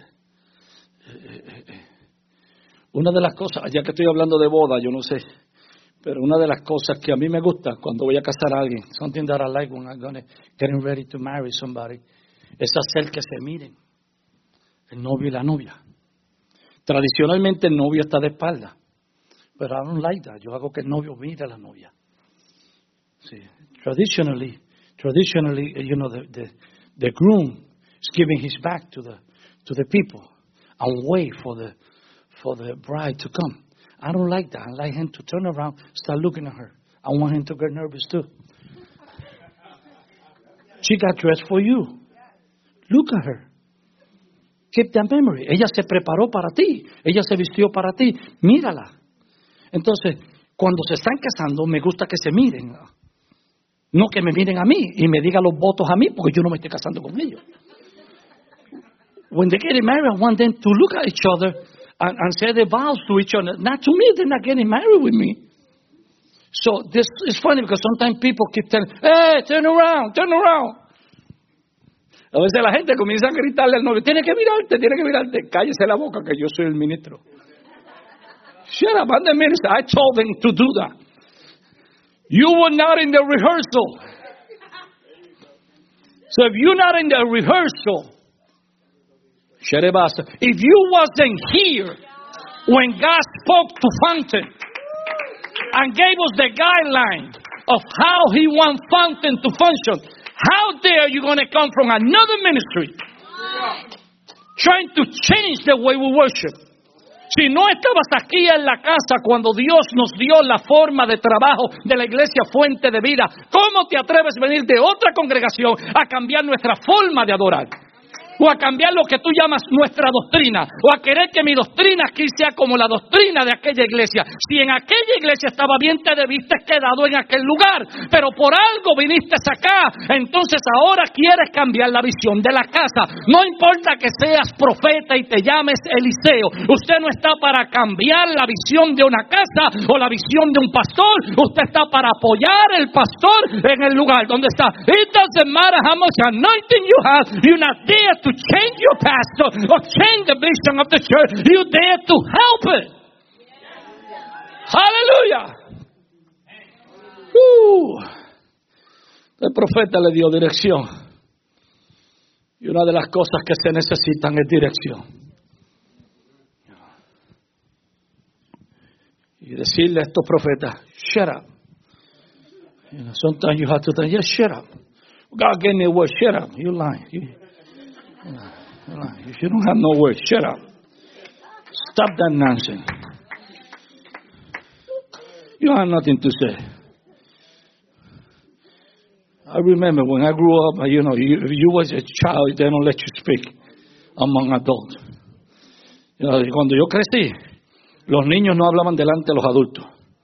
Una de las cosas, ya que estoy hablando de boda, yo no sé, pero una de las cosas que a mí me gusta cuando voy a casar a alguien, something that I like when I'm getting ready to marry somebody, es hacer que se miren, el novio y la novia. Tradicionalmente el novio está de espalda, pero I don't like that. Yo hago que el novio mire a la novia. Sí. Traditionally, you know, the groom is giving his back to the people and wait for the bride to come. I don't like that. I like him to turn around, start looking at her. I want him to get nervous too. She got dressed for you. Look at her. Keep that memory. Ella se preparó para ti. Ella se vistió para ti. Mírala. Entonces, cuando se están casando, me gusta que se miren. No que me miren a mí y me digan los votos a mí porque yo no me estoy casando con ellos. When they get married, I want them to look at each other and say their vows to each other. Not to me, they're not getting married with me. So this is funny because sometimes people keep telling, hey, turn around, turn around. A veces la gente comienza a gritarle al novio, tiene que mirarte. Cállese la boca que yo soy el ministro. Shut up, I'm the minister. I told them to do that. You were not in the rehearsal. So if you're not in the rehearsal, if you wasn't here when God spoke to Fountain and gave us the guideline of how He wants Fountain to function, how dare you going to come from another ministry trying to change the way we worship? Si no estabas aquí en la casa cuando Dios nos dio la forma de trabajo de la iglesia Fuente de Vida, ¿cómo te atreves a venir de otra congregación a cambiar nuestra forma de adorar? O a cambiar lo que tú llamas nuestra doctrina, o a querer que mi doctrina aquí sea como la doctrina de aquella iglesia. Si en aquella iglesia estaba bien, te debiste quedado en aquel lugar, pero por algo viniste acá, entonces ahora quieres cambiar la visión de la casa. No importa que seas profeta y te llames Eliseo, usted no está para cambiar la visión de una casa o la visión de un pastor, usted está para apoyar el pastor en el lugar donde está. It doesn't matter how much anointing you have, you're not there to change your pastor or change the vision of the church. You're there to help it. Hallelujah. El profeta le dio dirección. Y una de las cosas que se necesitan es dirección. Y decirle a estos profetas, shut up. Sometimes you have to say, yes, shut up. God gave me a word, shut up. You're lying. If you don't have no words, shut up. Stop that nonsense. You have nothing to say. I remember when I grew up, if you was a child, they don't let you speak among adults. Cuando yo crecí, los niños no hablaban delante de los adultos.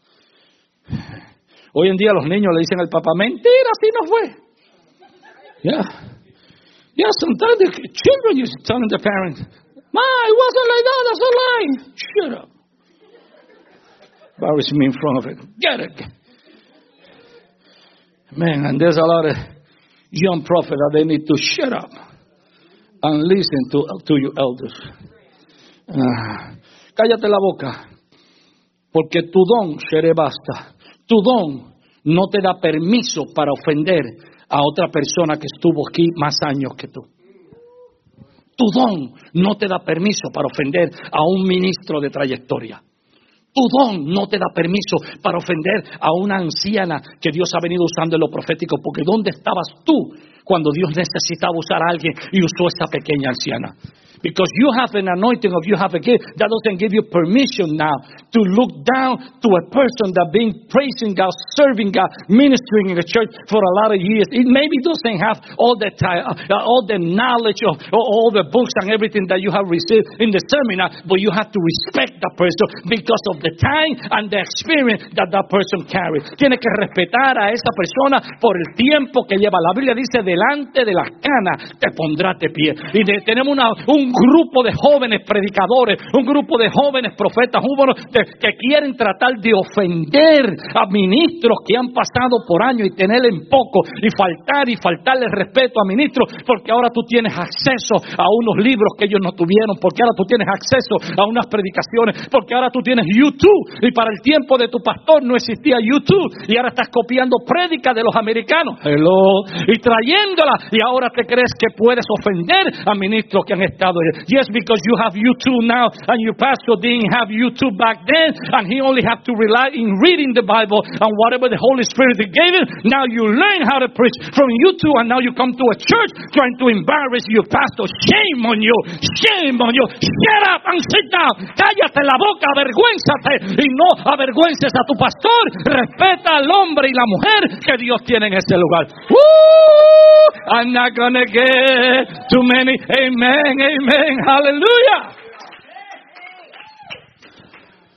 Hoy en día los niños le dicen al papá, mentira, así no fue. Yeah. Yeah, sometimes the children used to tell the parents, Ma, it wasn't like that, that's a lie. Shut up. Embarrass me in front of it. Get it. Man, and there's a lot of young prophets that they need to shut up and listen to your elders. Cállate la boca, porque tu don, basta. Tu don no te da permiso para ofender a otra persona que estuvo aquí más años que tú. Tu don no te da permiso para ofender a un ministro de trayectoria. Tu don no te da permiso para ofender a una anciana que Dios ha venido usando en lo profético, porque ¿dónde estabas tú cuando Dios necesitaba usar a alguien y usó esa pequeña anciana? Because you have an anointing or you have a gift, that doesn't give you permission now to look down to a person that been praising God, serving God, ministering in the church for a lot of years. It maybe doesn't have all the time, all the knowledge of all the books and everything that you have received in the seminar, but you have to respect that person because of the time and the experience that that person carries. Tienes que respetar a esa persona por el tiempo que lleva. La Biblia dice, delante de las canas te pondrás de pie. Y tenemos un grupo de jóvenes predicadores, un grupo de jóvenes profetas, que quieren tratar de ofender a ministros que han pasado por años y tenerle en poco y faltarle respeto a ministros, porque ahora tú tienes acceso a unos libros que ellos no tuvieron, porque ahora tú tienes acceso a unas predicaciones, porque ahora tú tienes YouTube, y para el tiempo de tu pastor no existía YouTube, y ahora estás copiando prédicas de los americanos, y trayéndolas, y ahora te crees que puedes ofender a ministros que han estado. Yes, because you have YouTube now, and your pastor didn't have YouTube back then, and he only had to rely in reading the Bible and whatever the Holy Spirit gave him. Now you learn how to preach from YouTube, and now you come to a church trying to embarrass your pastor. Shame on you! Shame on you! Get up and sit down. Cállate la boca, avergüénzate, y no avergüences a tu pastor. Respeta al hombre y la mujer que Dios tiene en ese lugar. I'm not gonna get too many. Amen, amen, hallelujah.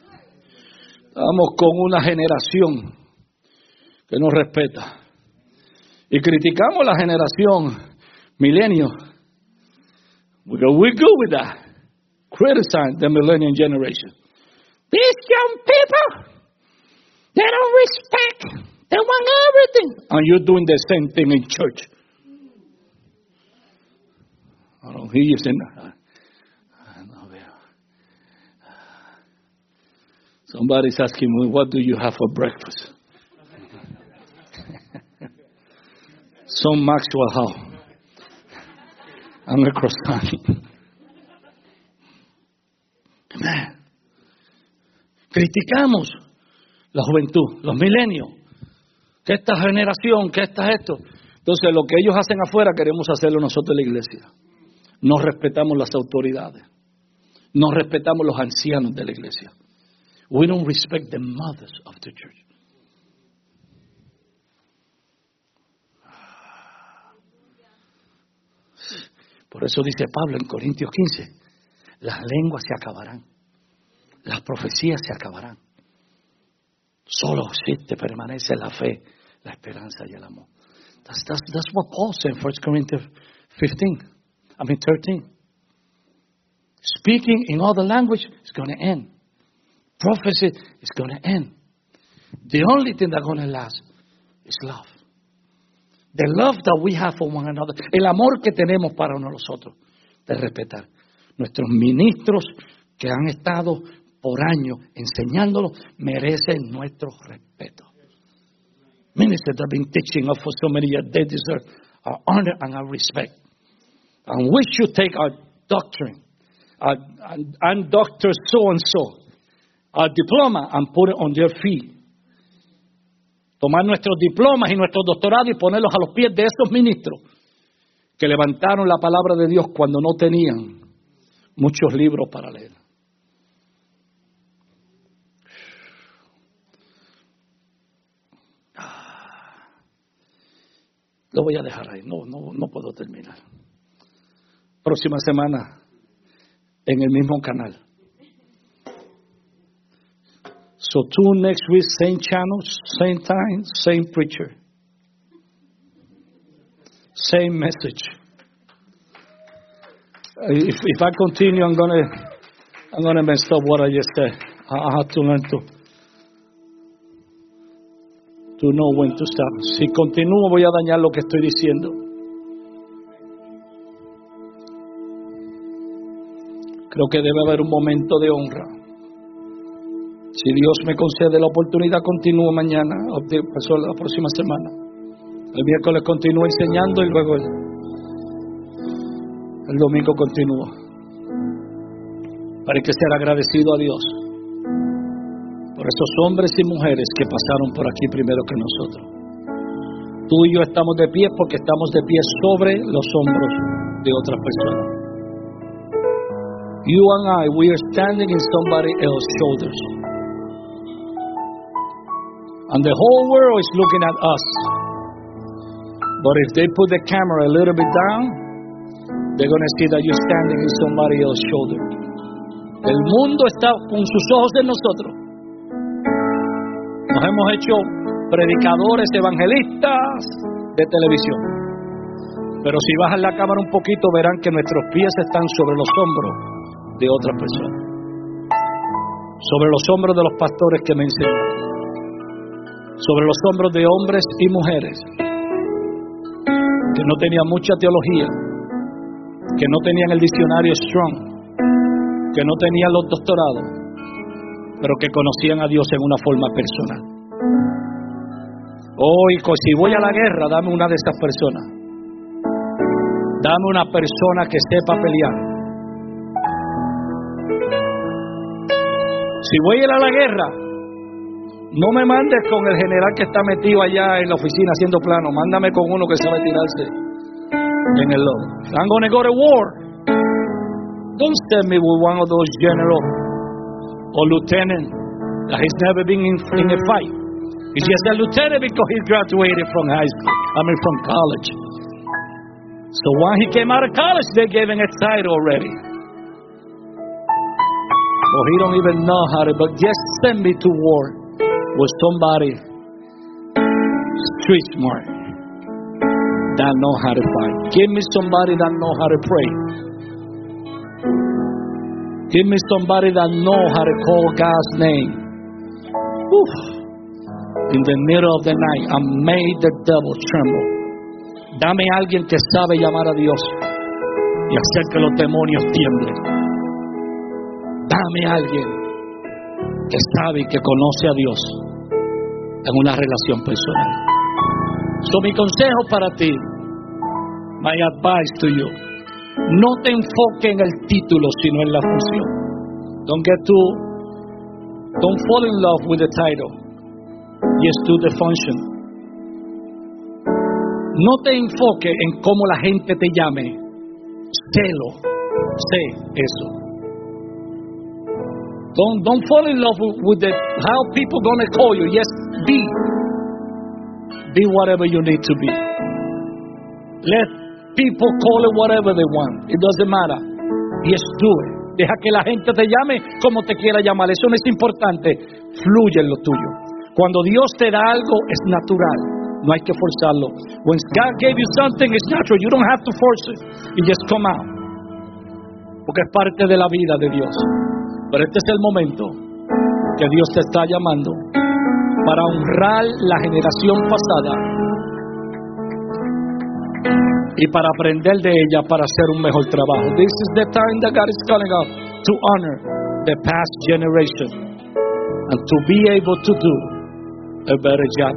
Estamos con una generación que no respeta. Y criticamos la generación milenio. We're good with that. Criticize the millennial generation. These young people, they don't respect. They want everything. And you're doing the same thing in church. I don't hear you saying that. Somebody's asking me, what do you have for breakfast? Some Maxwell House. And a croissant. Amen. Criticamos la juventud, los milenios. Que esta generación, que esto. Entonces, lo que ellos hacen afuera, queremos hacerlo nosotros en la iglesia. No respetamos las autoridades. No respetamos los ancianos de la iglesia. We don't respect the mothers of the church. Por eso dice Pablo en Corintios 15, las lenguas se acabarán, las profecías se acabarán. Solo permanece la fe, la esperanza y el amor. That's what Paul said in 1 Corinthians 13. Speaking in other language is going to end. Prophecy is going to end. The only thing that's going to last is love. The love that we have for one another. El amor que tenemos para uno a los otros. De respetar. Nuestros ministros que han estado por años enseñándolo merecen nuestro respeto. Ministers that have been teaching us for so many years, they deserve our honor and our respect. And we should take our doctrine, and Dr. So-and-so, our diploma, and put it on their feet. Tomar nuestros diplomas y nuestros doctorados y ponerlos a los pies de esos ministros que levantaron la palabra de Dios cuando no tenían muchos libros para leer. Lo voy a dejar ahí, no puedo terminar. Próxima semana en el mismo canal. So tune next week, same channel, same time, same preacher, same message. If I continue, I'm gonna mess up what I just said. I have to learn to know when to stop. Si continúo, voy a dañar lo que estoy diciendo. Creo que debe haber un momento de honra. Si Dios me concede la oportunidad, continúo mañana, la próxima semana. El miércoles continúo enseñando y luego el domingo continúo. Para que ser agradecido a Dios por esos hombres y mujeres que pasaron por aquí primero que nosotros. Tú y yo estamos de pie porque estamos de pie sobre los hombros de otras personas. You and I, we are standing in somebody else's shoulders. And the whole world is looking at us. But if they put the camera a little bit down, they're going to see that you're standing in somebody else's shoulder. El mundo está con sus ojos en nosotros. Nos hemos hecho predicadores, evangelistas de televisión. Pero si bajan la cámara un poquito, verán que nuestros pies están sobre los hombros de otras personas. Sobre los hombros de los pastores que me enseñaron. Sobre los hombros de hombres y mujeres que no tenían mucha teología, que no tenían el diccionario Strong, que no tenían los doctorados, pero que conocían a Dios en una forma personal. Hoy, si voy a la guerra, dame una de esas personas. Dame una persona que sepa pelear. Si voy a ir a la guerra, no me mandes con el general que está metido allá en la oficina haciendo plano. Mándame con uno que sabe tirarse en el lodo. I'm going to go to war. Don't send me with one of those general or lieutenant that has never been in a fight. He's just a lieutenant because he graduated from from college. So when he came out of college, they gave him a title already. Well, he don't even know how to, but just send me to war with somebody street smart. that know how to fight. Give me somebody that know how to pray. Give me somebody that know how to call God's name. Whew. In the middle of the night, I made the devil tremble. Dame a alguien que sabe llamar a Dios y hacer que los demonios tiemblen. Dame a alguien que sabe y que conoce a Dios en una relación personal. So, mi consejo para ti, my advice to you, no te enfoques en el título, sino en la función. Don't fall in love with the title. Just do the function. No te enfoques en cómo la gente te llame. Sé eso. Don't fall in love with how people gonna call you. Yes, be whatever you need to be. Let people call it whatever they want. It doesn't matter. Just do it. Deja que la gente te llame como te quiera llamar. Eso no es importante. Fluye en lo tuyo. Cuando Dios te da algo, es natural. No hay que forzarlo. When God gave you something, it's natural. You don't have to force it. It just come out. Porque es parte de la vida de Dios. Pero este es el momento que Dios te está llamando para honrar la generación pasada y para aprender de ella para hacer un mejor trabajo. This is the time that God is calling us to honor the past generation and to be able to do a better job